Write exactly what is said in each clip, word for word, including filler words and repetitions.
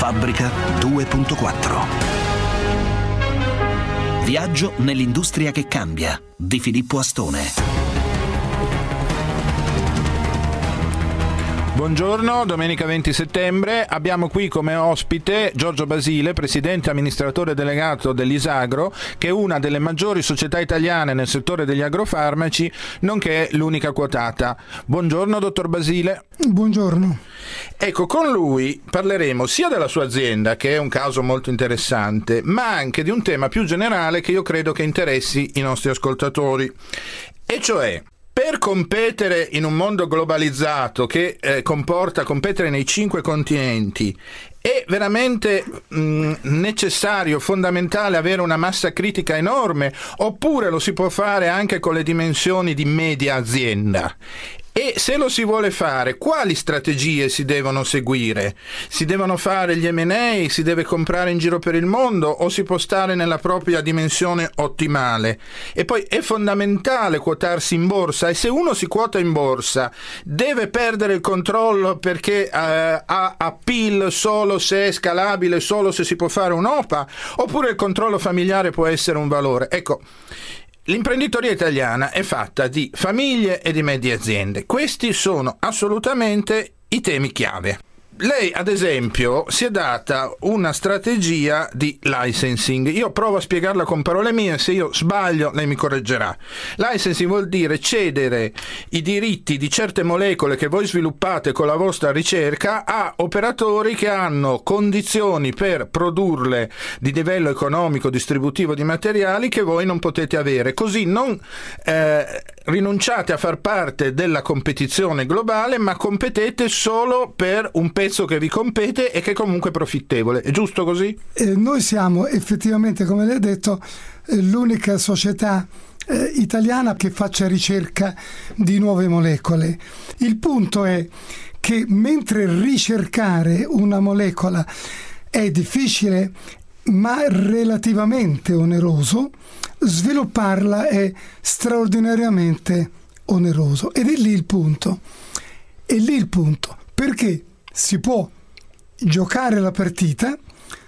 Fabbrica due punto quattro. Viaggio nell'industria che cambia di Filippo Astone. Buongiorno, domenica venti settembre, abbiamo qui come ospite Giorgio Basile, presidente amministratore delegato dell'Isagro, che è una delle maggiori società italiane nel settore degli agrofarmaci, nonché l'unica quotata. Buongiorno, dottor Basile. Buongiorno. Ecco, con lui parleremo sia della sua azienda, che è un caso molto interessante, ma anche di un tema più generale che io credo che interessi i nostri ascoltatori, e cioè: per competere in un mondo globalizzato che eh, comporta competere nei cinque continenti, è veramente mh, necessario, fondamentale avere una massa critica enorme, oppure lo si può fare anche con le dimensioni di media azienda? E se lo si vuole fare, quali strategie si devono seguire? Si devono fare gli emme and a? Si deve comprare in giro per il mondo o si può stare nella propria dimensione ottimale? E poi è fondamentale quotarsi in borsa, e se uno si quota in borsa deve perdere il controllo perché eh, ha appeal solo se è scalabile, solo se si può fare un'O P A, oppure il controllo familiare può essere un valore? Ecco, l'imprenditoria italiana è fatta di famiglie e di medie aziende. Questi sono assolutamente i temi chiave. Lei, ad esempio, si è data una strategia di licensing. Io provo a spiegarla con parole mie, se io sbaglio lei mi correggerà. Licensing vuol dire cedere i diritti di certe molecole che voi sviluppate con la vostra ricerca a operatori che hanno condizioni per produrle di livello economico, distributivo di materiali che voi non potete avere. Così non eh, rinunciate a far parte della competizione globale, ma competete solo per un pezzo che vi compete e che è comunque profittevole. È giusto così? Eh, noi siamo effettivamente, come lei ha detto, eh, l'unica società eh, italiana che faccia ricerca di nuove molecole. Il punto è che mentre ricercare una molecola è difficile ma relativamente oneroso, svilupparla è straordinariamente oneroso. Ed è lì il punto. È lì il punto. Perché si può giocare la partita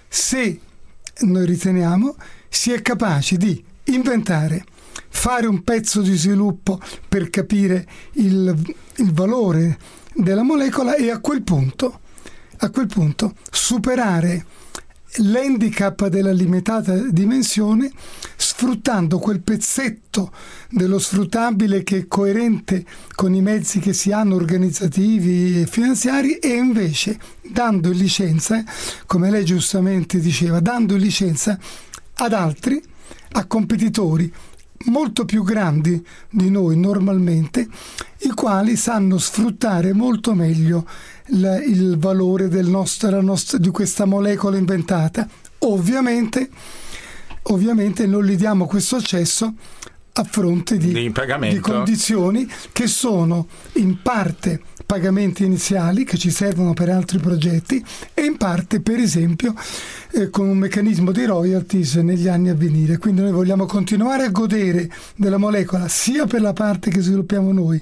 se noi riteniamo si è capaci di inventare, fare un pezzo di sviluppo per capire il, il valore della molecola e a quel punto, a quel punto superare l'handicap della limitata dimensione, sfruttando quel pezzetto dello sfruttabile che è coerente con i mezzi che si hanno organizzativi e finanziari, e invece dando licenza, come lei giustamente diceva, dando licenza ad altri, a competitori molto più grandi di noi normalmente, i quali sanno sfruttare molto meglio il, il valore del nostro, nostra, di questa molecola inventata. Ovviamente, ovviamente non gli diamo questo accesso a fronte di, di, di condizioni che sono in parte pagamenti iniziali che ci servono per altri progetti e in parte, per esempio, eh, con un meccanismo di royalties negli anni a venire. Quindi noi vogliamo continuare a godere della molecola sia per la parte che sviluppiamo noi,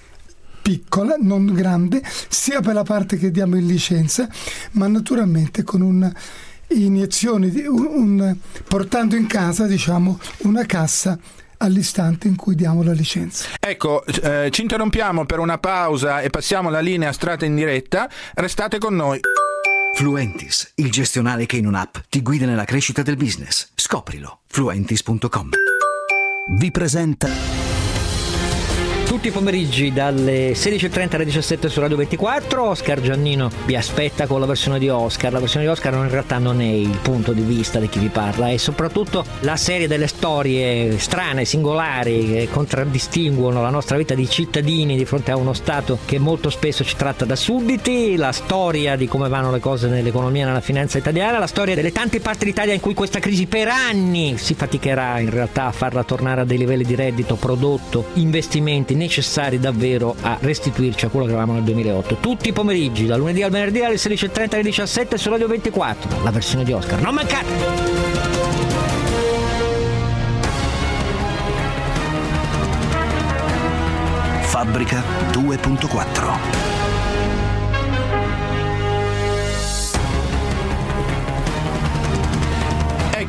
piccola, non grande, sia per la parte che diamo in licenza, ma naturalmente con un iniezioni di un, un, portando in casa, diciamo, una cassa all'istante in cui diamo la licenza. Ecco, eh, ci interrompiamo per una pausa e passiamo la linea strata in diretta. Restate con noi. Fluentis, il gestionale che in un'app ti guida nella crescita del business. Scoprilo. Fluentis punto com. Vi presenta tutti i pomeriggi dalle sedici e trenta alle diciassette su Radio ventiquattro. Oscar Giannino vi aspetta con la versione di Oscar. La versione di Oscar in realtà non è il punto di vista di chi vi parla, è soprattutto la serie delle storie strane, singolari, che contraddistinguono la nostra vita di cittadini di fronte a uno Stato che molto spesso ci tratta da sudditi, la storia di come vanno le cose nell'economia e nella finanza italiana, la storia delle tante parti d'Italia in cui questa crisi per anni si faticherà in realtà a farla tornare a dei livelli di reddito, prodotto, investimenti necessari davvero a restituirci a quello che avevamo nel duemilaotto. Tutti i pomeriggi, dal lunedì al venerdì alle sedici e trenta alle diciassette su Radio ventiquattro. La versione di Oscar. Non mancate! Fabbrica due punto quattro.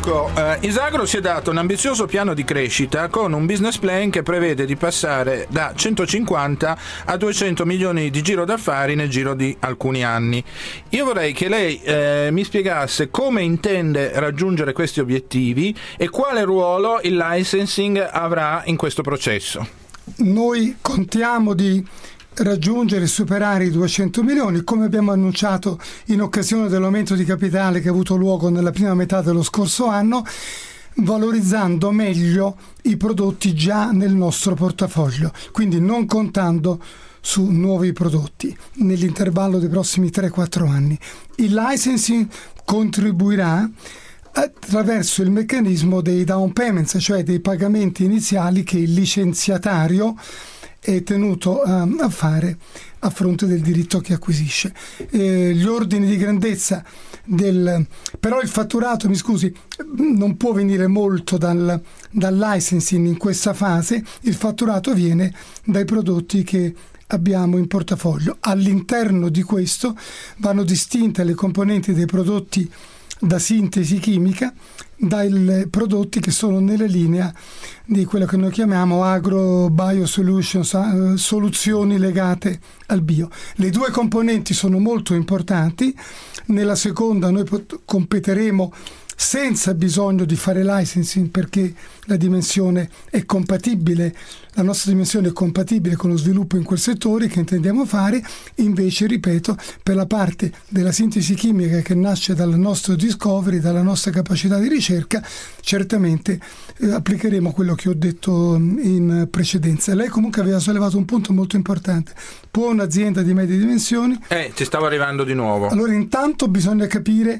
Ecco, eh, Isagro si è dato un ambizioso piano di crescita con un business plan che prevede di passare da centocinquanta a duecento milioni di giro d'affari nel giro di alcuni anni. Io vorrei che lei eh, mi spiegasse come intende raggiungere questi obiettivi e quale ruolo il licensing avrà in questo processo. Noi contiamo di raggiungere e superare i duecento milioni, come abbiamo annunciato in occasione dell'aumento di capitale che ha avuto luogo nella prima metà dello scorso anno, valorizzando meglio i prodotti già nel nostro portafoglio, quindi non contando su nuovi prodotti nell'intervallo dei prossimi tre quattro anni. Il licensing contribuirà attraverso il meccanismo dei down payments, cioè dei pagamenti iniziali che il licenziatario è tenuto um, a fare a fronte del diritto che acquisisce. Eh, gli ordini di grandezza del però il fatturato, mi scusi, non può venire molto dal, dal licensing in questa fase. Il fatturato viene dai prodotti che abbiamo in portafoglio. All'interno di questo vanno distinte le componenti dei prodotti da sintesi chimica dai prodotti che sono nella linea di quello che noi chiamiamo agro bio solutions, soluzioni legate al bio. Le due componenti sono molto importanti. Nella seconda noi pot- competeremo senza bisogno di fare licensing, perché la dimensione è compatibile, la nostra dimensione è compatibile con lo sviluppo in quel settore che intendiamo fare. Invece, ripeto, per la parte della sintesi chimica che nasce dal nostro discovery, dalla nostra capacità di ricerca, certamente eh, applicheremo quello che ho detto in precedenza. Lei comunque aveva sollevato un punto molto importante. Può un'azienda di medie dimensioni? Eh, ci stavo arrivando di nuovo. Allora, intanto bisogna capire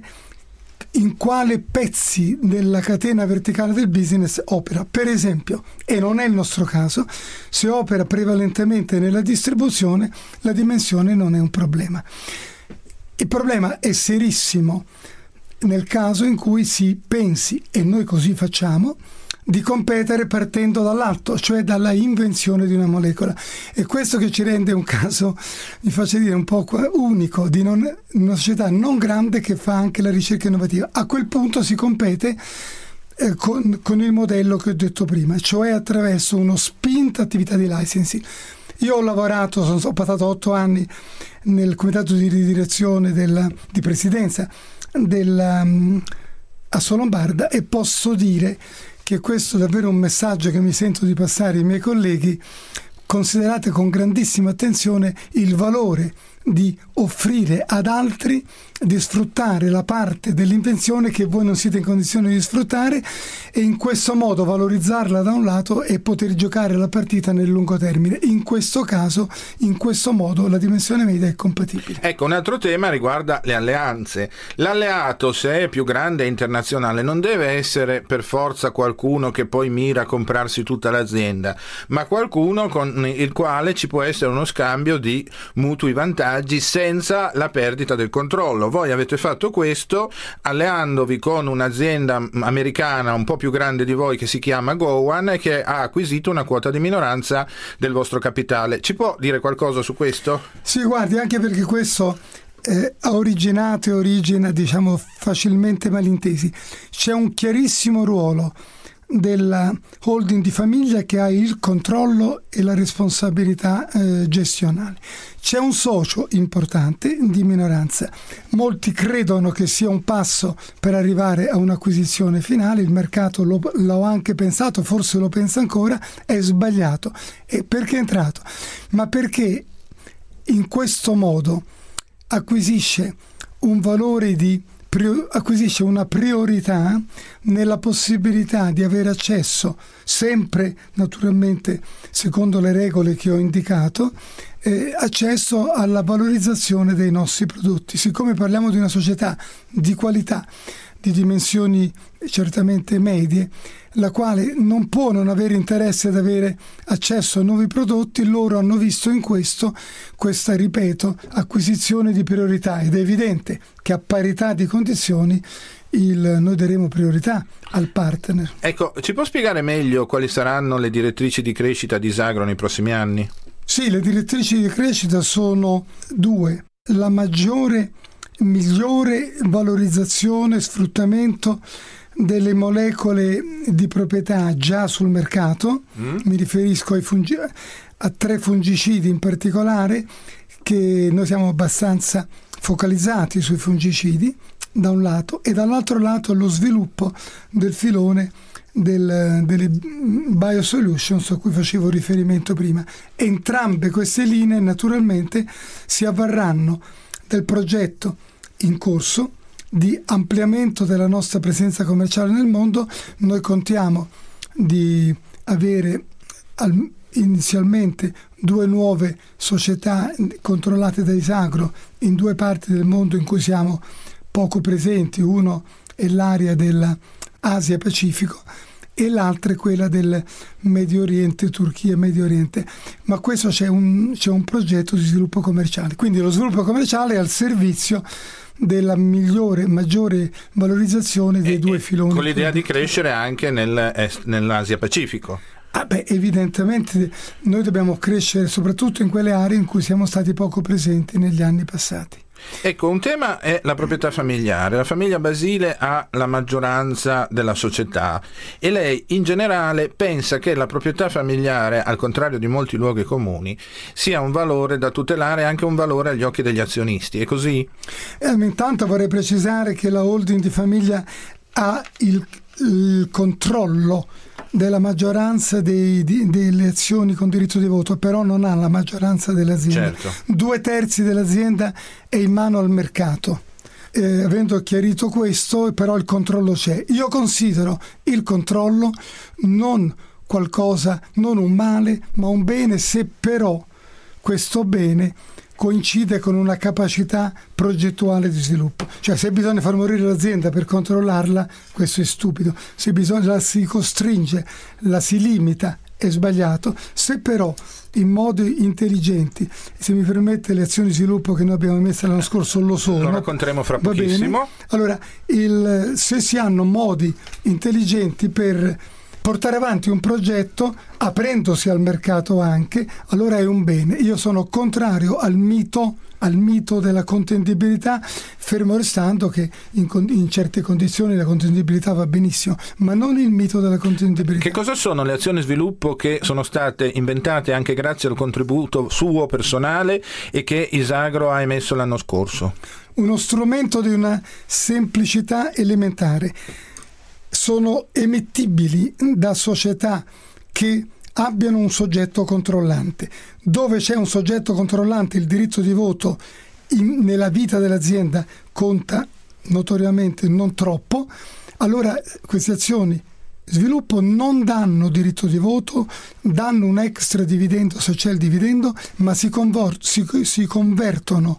in quale pezzi della catena verticale del business opera. Per esempio, e non è il nostro caso, se opera prevalentemente nella distribuzione, la dimensione non è un problema. Il problema è serissimo nel caso in cui si pensi, e noi così facciamo, di competere partendo dall'alto, cioè dalla invenzione di una molecola. E questo che ci rende un caso, mi faccio dire, un po' unico, di non, una società non grande che fa anche la ricerca innovativa. A quel punto si compete eh, con, con il modello che ho detto prima, cioè attraverso uno spinta attività di licensing. Io ho lavorato, sono, ho passato otto anni nel comitato di direzione della, di presidenza della um, Assolombarda, e posso dire che questo è davvero un messaggio che mi sento di passare ai miei colleghi: considerate con grandissima attenzione il valore di offrire ad altri di sfruttare la parte dell'invenzione che voi non siete in condizione di sfruttare, e in questo modo valorizzarla da un lato e poter giocare la partita nel lungo termine. In questo caso, in questo modo, la dimensione media è compatibile. Ecco, un altro tema riguarda le alleanze. L'alleato, se è più grande e internazionale, non deve essere per forza qualcuno che poi mira a comprarsi tutta l'azienda, ma qualcuno con il quale ci può essere uno scambio di mutui vantaggi senza la perdita del controllo. Voi avete fatto questo alleandovi con un'azienda americana un po' più grande di voi che si chiama Gowan e che ha acquisito una quota di minoranza del vostro capitale. Ci può dire qualcosa su questo? Sì, guardi, anche perché questo eh, ha originato e origina, diciamo, facilmente malintesi. C'è un chiarissimo ruolo della holding di famiglia che ha il controllo e la responsabilità eh, gestionale. C'è un socio importante di minoranza. Molti credono che sia un passo per arrivare a un'acquisizione finale. Il mercato lo, l'ho anche pensato, forse lo pensa ancora. È sbagliato. E perché è entrato? Ma perché in questo modo acquisisce un valore di acquisisce una priorità nella possibilità di avere accesso, sempre naturalmente secondo le regole che ho indicato, eh, accesso alla valorizzazione dei nostri prodotti. Siccome parliamo di una società di qualità, di dimensioni certamente medie, la quale non può non avere interesse ad avere accesso a nuovi prodotti, loro hanno visto in questo questa, ripeto, acquisizione di priorità, ed è evidente che a parità di condizioni il, noi daremo priorità al partner. Ecco, ci può spiegare meglio quali saranno le direttrici di crescita di Isagro nei prossimi anni? Sì, le direttrici di crescita sono due: la maggiore migliore valorizzazione e sfruttamento delle molecole di proprietà già sul mercato, mm. mi riferisco ai fungi- a tre fungicidi in particolare, che noi siamo abbastanza focalizzati sui fungicidi da un lato, e dall'altro lato lo sviluppo del filone del, delle biosolutions a cui facevo riferimento prima. Entrambe queste linee naturalmente si avvarranno del progetto in corso di ampliamento della nostra presenza commerciale nel mondo. Noi contiamo di avere al, inizialmente due nuove società controllate da Isagro in due parti del mondo in cui siamo poco presenti. Uno è l'area dell'Asia Pacifico e l'altra è quella del Medio Oriente, Turchia e Medio Oriente, ma questo c'è un, c'è un progetto di sviluppo commerciale, quindi lo sviluppo commerciale è al servizio della migliore, maggiore valorizzazione dei e, due filoni. Con l'idea di crescere anche nel, est, nell'Asia Pacifico. Ah beh, evidentemente noi dobbiamo crescere soprattutto in quelle aree in cui siamo stati poco presenti negli anni passati. Ecco, un tema è la proprietà familiare. La famiglia Basile ha la maggioranza della società e lei in generale pensa che la proprietà familiare, al contrario di molti luoghi comuni, sia un valore da tutelare e anche un valore agli occhi degli azionisti. È così? Eh, intanto vorrei precisare che la holding di famiglia ha il, il controllo della maggioranza dei, di, delle azioni con diritto di voto, però non ha la maggioranza dell'azienda. Certo. Due terzi dell'azienda è in mano al mercato. Eh, avendo chiarito questo, però il controllo c'è. Io considero il controllo non qualcosa, non un male, ma un bene, se però questo bene coincide con una capacità progettuale di sviluppo. Cioè, se bisogna far morire l'azienda per controllarla, questo è stupido. Se bisogna, la si costringe, la si limita, è sbagliato. Se però in modi intelligenti, se mi permette, le azioni di sviluppo che noi abbiamo messo l'anno scorso lo sono, lo racconteremo fra pochissimo. Allora, il, se si hanno modi intelligenti per portare avanti un progetto aprendosi al mercato anche, allora è un bene. Io sono contrario al mito al mito della contendibilità, fermo restando che in, in certe condizioni la contendibilità va benissimo, ma non il mito della contendibilità. Che cosa sono le azioni di sviluppo che sono state inventate anche grazie al contributo suo personale e che Isagro ha emesso l'anno scorso? Uno strumento di una semplicità elementare. Sono emettibili da società che abbiano un soggetto controllante. Dove c'è un soggetto controllante, il diritto di voto in, nella vita dell'azienda conta notoriamente non troppo, allora queste azioni sviluppo non danno diritto di voto, danno un extra dividendo se c'è il dividendo, ma si, convor- si, si convertono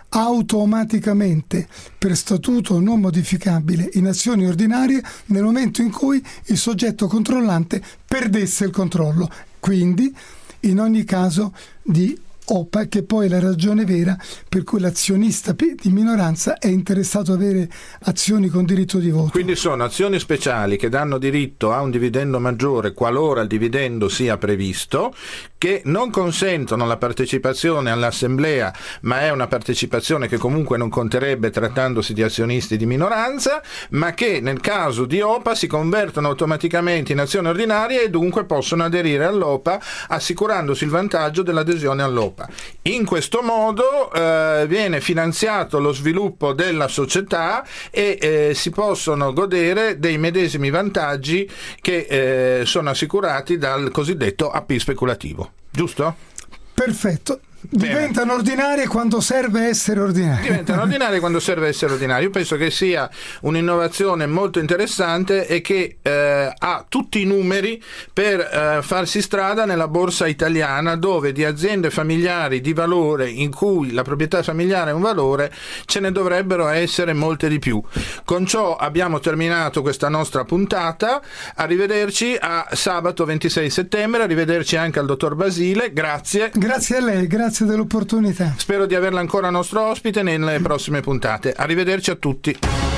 automaticamente per statuto non modificabile in azioni ordinarie nel momento in cui il soggetto controllante perdesse il controllo. Quindi in ogni caso di O P A, che poi è la ragione vera per cui l'azionista di minoranza è interessato ad avere azioni con diritto di voto. Quindi sono azioni speciali che danno diritto a un dividendo maggiore qualora il dividendo sia previsto, che non consentono la partecipazione all'assemblea, ma è una partecipazione che comunque non conterebbe trattandosi di azionisti di minoranza, ma che nel caso di O P A si convertono automaticamente in azioni ordinarie e dunque possono aderire all'O P A assicurandosi il vantaggio dell'adesione all'O P A. In questo modo eh, viene finanziato lo sviluppo della società e eh, si possono godere dei medesimi vantaggi che eh, sono assicurati dal cosiddetto A P speculativo, giusto? Perfetto. Diventano ordinarie quando serve essere ordinarie. Diventano ordinarie quando serve essere ordinarie. Io penso che sia un'innovazione molto interessante e che eh, ha tutti i numeri per eh, farsi strada nella borsa italiana, dove di aziende familiari di valore in cui la proprietà familiare è un valore ce ne dovrebbero essere molte di più. Con ciò abbiamo terminato questa nostra puntata. Arrivederci a sabato ventisei settembre, arrivederci anche al dottor Basile. Grazie. Grazie a lei, grazie dell'opportunità. Spero di averla ancora nostro ospite nelle prossime puntate. Arrivederci a tutti.